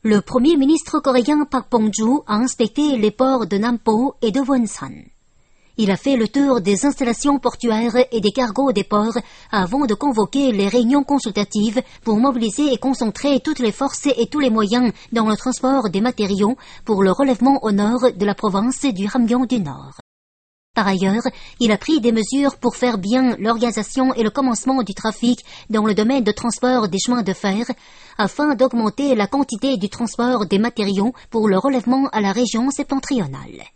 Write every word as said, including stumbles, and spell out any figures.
Le premier ministre coréen Park Bong-joo a inspecté les ports de Nampo et de Wonsan. Il a fait le tour des installations portuaires et des cargos des ports avant de convoquer les réunions consultatives pour mobiliser et concentrer toutes les forces et tous les moyens dans le transport des matériaux pour le relèvement au nord de la province du Hamgyong du Nord. Par ailleurs, il a pris des mesures pour faire bien l'organisation et le commencement du trafic dans le domaine de transport des chemins de fer, afin d'augmenter la quantité du transport des matériaux pour le relèvement à la région septentrionale.